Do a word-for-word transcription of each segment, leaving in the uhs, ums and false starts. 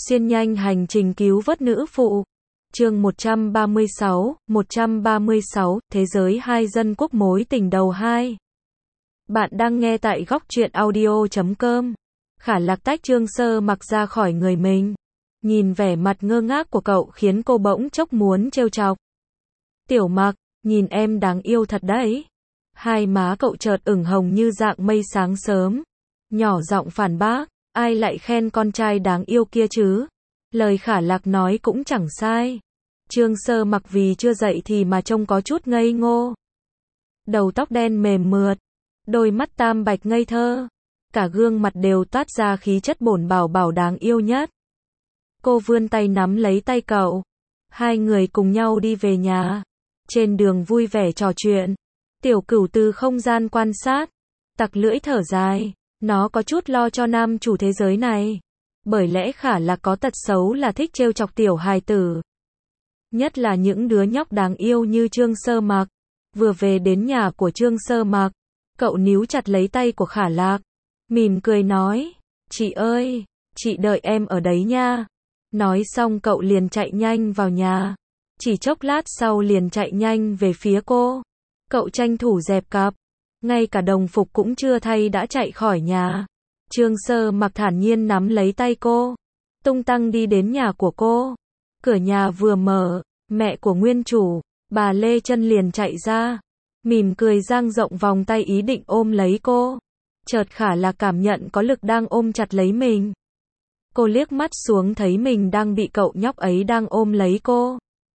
Xuyên nhanh hành trình cứu vớt nữ phụ. Chương một trăm ba mươi sáu, một trăm ba mươi sáu, Thế giới hai dân quốc mối tình đầu hai. Bạn đang nghe tại góc truyện audio chấm com. Khả Lạc tách Trương Sơ Mặc ra khỏi người mình. Nhìn vẻ mặt ngơ ngác của cậu khiến cô bỗng chốc muốn trêu chọc. Tiểu Mặc, nhìn em đáng yêu thật đấy. Hai má cậu chợt ửng hồng như dạng mây sáng sớm. Nhỏ giọng phản bác, ai lại khen con trai đáng yêu kia chứ? Lời Khả Lạc nói cũng chẳng sai. Trương Sơ Mặc vì chưa dậy thì mà trông có chút ngây ngô. Đầu tóc đen mềm mượt, đôi mắt tam bạch ngây thơ, cả gương mặt đều toát ra khí chất bổn bảo bảo đáng yêu nhất. Cô vươn tay nắm lấy tay cậu. Hai người cùng nhau đi về nhà. Trên đường vui vẻ trò chuyện. Tiểu Cửu từ không gian quan sát, tặc lưỡi thở dài. Nó có chút lo cho nam chủ thế giới này. Bởi lẽ Khả Lạc có tật xấu là thích trêu chọc tiểu hài tử. Nhất là những đứa nhóc đáng yêu như Trương Sơ Mặc. Vừa về đến nhà của Trương Sơ Mặc, cậu níu chặt lấy tay của Khả Lạc, mỉm cười nói, chị ơi, chị đợi em ở đấy nha. Nói xong cậu liền chạy nhanh vào nhà. Chỉ chốc lát sau liền chạy nhanh về phía cô. Cậu tranh thủ dẹp cặp, ngay cả đồng phục cũng chưa thay đã chạy khỏi nhà. Trương Sơ Mặc thản nhiên nắm lấy tay cô, tung tăng đi đến nhà của cô. Cửa nhà vừa mở, mẹ của nguyên chủ, bà Lê Chân liền chạy ra, mỉm cười dang rộng vòng tay ý định ôm lấy cô. Chợt Khả Lạc cảm nhận có lực đang ôm chặt lấy mình. Cô liếc mắt xuống thấy mình đang bị cậu nhóc ấy đang ôm lấy cô.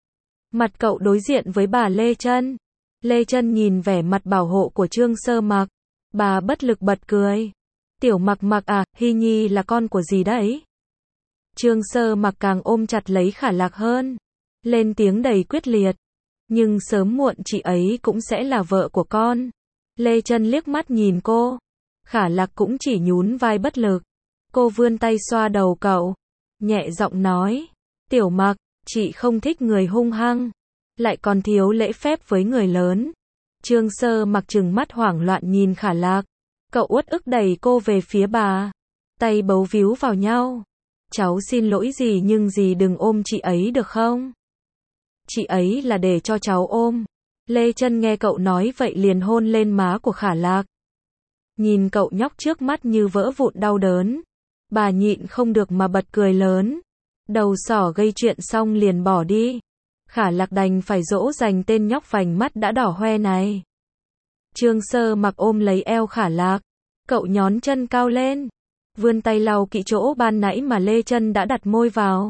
Mặt cậu đối diện với bà Lê Chân. Lê Chân nhìn vẻ mặt bảo hộ của Trương Sơ Mặc, bà bất lực bật cười. Tiểu Mặc Mặc à, Hy Nhi là con của gì đấy? Trương Sơ Mặc càng ôm chặt lấy Khả Lạc hơn, lên tiếng đầy quyết liệt. Nhưng sớm muộn chị ấy cũng sẽ là vợ của con. Lê Chân liếc mắt nhìn cô. Khả Lạc cũng chỉ nhún vai bất lực. Cô vươn tay xoa đầu cậu, nhẹ giọng nói, Tiểu Mặc, chị không thích người hung hăng, lại còn thiếu lễ phép với người lớn. Trương Sơ Mặc trừng mắt hoảng loạn nhìn Khả Lạc. Cậu uất ức đẩy cô về phía bà, tay bấu víu vào nhau. Cháu xin lỗi dì nhưng dì đừng ôm chị ấy được không? Chị ấy là để cho cháu ôm. Lê Chân nghe cậu nói vậy liền hôn lên má của Khả Lạc. Nhìn cậu nhóc trước mắt như vỡ vụn đau đớn, bà nhịn không được mà bật cười lớn. Đầu sỏ gây chuyện xong liền bỏ đi. Khả Lạc đành phải dỗ dành tên nhóc vành mắt đã đỏ hoe này. Trương Sơ Mặc ôm lấy eo Khả Lạc. Cậu nhón chân cao lên, vươn tay lau kỹ chỗ ban nãy mà Lê Chân đã đặt môi vào.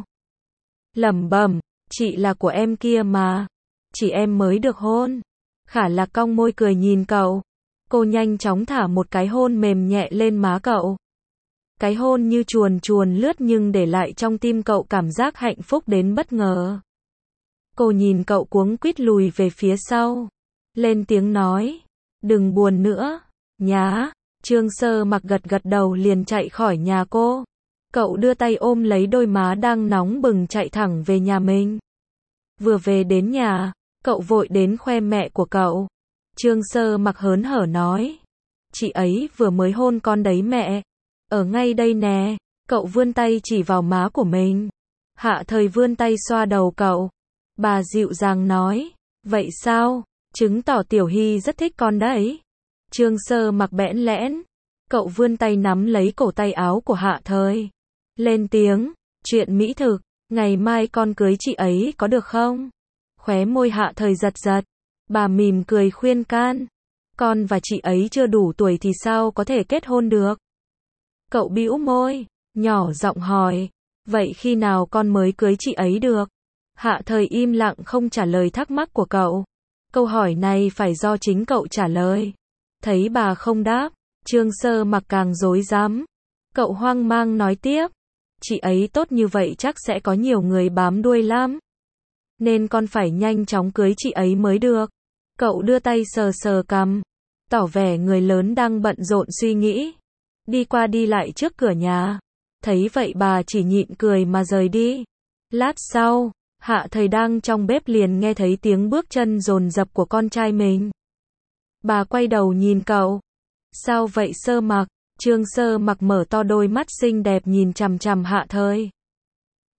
Lẩm bẩm, chị là của em kia mà, chỉ em mới được hôn. Khả Lạc cong môi cười nhìn cậu. Cô nhanh chóng thả một cái hôn mềm nhẹ lên má cậu. Cái hôn như chuồn chuồn lướt nhưng để lại trong tim cậu cảm giác hạnh phúc đến bất ngờ. Cô nhìn cậu cuống quýt lùi về phía sau, lên tiếng nói, đừng buồn nữa, nhá. Trương Sơ Mặc gật gật đầu liền chạy khỏi nhà cô. Cậu đưa tay ôm lấy đôi má đang nóng bừng chạy thẳng về nhà mình. Vừa về đến nhà, cậu vội đến khoe mẹ của cậu. Trương Sơ Mặc hớn hở nói, chị ấy vừa mới hôn con đấy mẹ. Ở ngay đây nè. Cậu vươn tay chỉ vào má của mình. Hạ Thời vươn tay xoa đầu cậu. Bà dịu dàng nói, vậy sao? Chứng tỏ Tiểu Hy rất thích con đấy. Trương Sơ Mặc bẽn lẽn. Cậu vươn tay nắm lấy cổ tay áo của Hạ Thời, lên tiếng, chuyện mỹ thực, ngày mai con cưới chị ấy có được không? Khóe môi Hạ Thời giật giật. Bà mỉm cười khuyên can, con và chị ấy chưa đủ tuổi thì sao có thể kết hôn được? Cậu bĩu môi, nhỏ giọng hỏi, vậy khi nào con mới cưới chị ấy được? Hạ Thời im lặng không trả lời thắc mắc của cậu. Câu hỏi này phải do chính cậu trả lời. Thấy bà không đáp, Trương Sơ Mặc càng rối rắm. Cậu hoang mang nói tiếp, chị ấy tốt như vậy chắc sẽ có nhiều người bám đuôi lắm, nên con phải nhanh chóng cưới chị ấy mới được. Cậu đưa tay sờ sờ cằm, tỏ vẻ người lớn đang bận rộn suy nghĩ. Đi qua đi lại trước cửa nhà. Thấy vậy bà chỉ nhịn cười mà rời đi. Lát sau, Hạ Thời đang trong bếp liền nghe thấy tiếng bước chân dồn dập của con trai mình. Bà quay đầu nhìn cậu. Sao vậy Sơ Mặc? Trương Sơ Mặc mở to đôi mắt xinh đẹp nhìn chằm chằm Hạ Thời.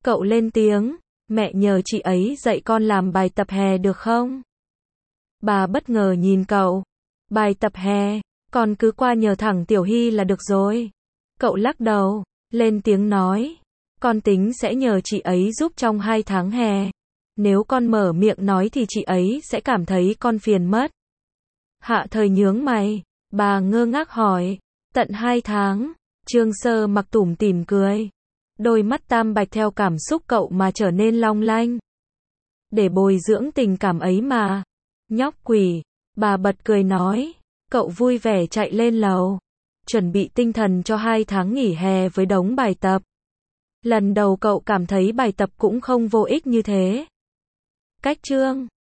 Cậu lên tiếng, mẹ nhờ chị ấy dạy con làm bài tập hè được không? Bà bất ngờ nhìn cậu. Bài tập hè, con cứ qua nhờ thẳng Tiểu Hy là được rồi. Cậu lắc đầu, lên tiếng nói, con tính sẽ nhờ chị ấy giúp trong hai tháng hè. Nếu con mở miệng nói thì chị ấy sẽ cảm thấy con phiền mất. Hạ Thời nhướng mày, bà ngơ ngác hỏi, tận hai tháng, Trương Sơ Mặc tủm tỉm cười. Đôi mắt tam bạch theo cảm xúc cậu mà trở nên long lanh. Để bồi dưỡng tình cảm ấy mà. Nhóc quỷ, bà bật cười nói, cậu vui vẻ chạy lên lầu. Chuẩn bị tinh thần cho hai tháng nghỉ hè với đống bài tập. Lần đầu cậu cảm thấy bài tập cũng không vô ích như thế. Cách chương